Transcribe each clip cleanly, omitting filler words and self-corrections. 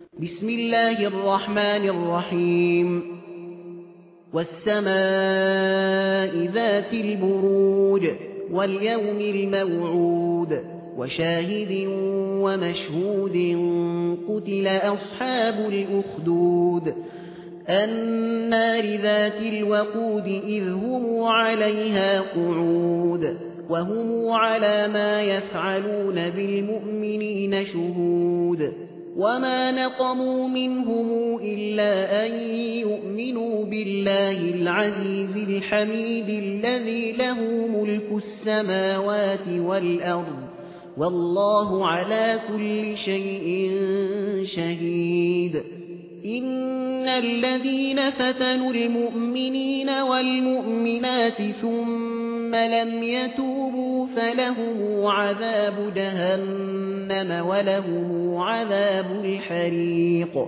بسم الله الرحمن الرحيم والسماء ذات البروج واليوم الموعود وشاهد ومشهود قتل أصحاب الأخدود النار ذات الوقود إذ هم عليها قعود وهم على ما يفعلون بالمؤمنين شهود وما نقموا منهم إلا أن يؤمنوا بالله العزيز الحميد الذي له ملك السماوات والأرض والله على كل شيء شهيد إن الذين فتنوا المؤمنين والمؤمنات ثم لم يتوبوا فلهم عذاب جهنم ولهم عذاب الحريق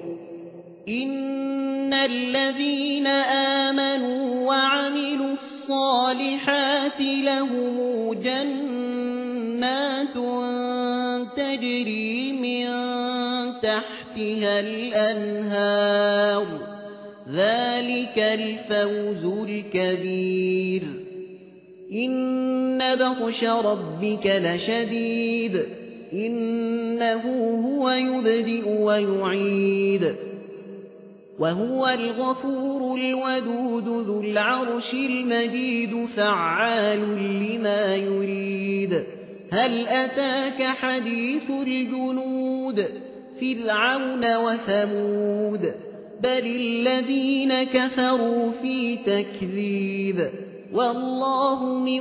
إن الذين آمنوا وعملوا الصالحات لهم جنات تجري من تحتها الأنهار ذلك الفوز الكبير إن بطش ربك لشديد إنه هو يبدئ ويعيد وهو الغفور الودود ذو العرش المجيد فعال لما يريد هل أتاك حديث الجنود فرعون وثمود بل الذين كفروا في تكذيب والله من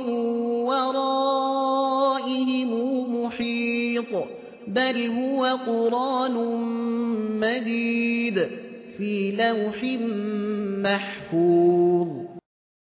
ورائهم محيط بل هو قرآن مجيد في لوح محفوظ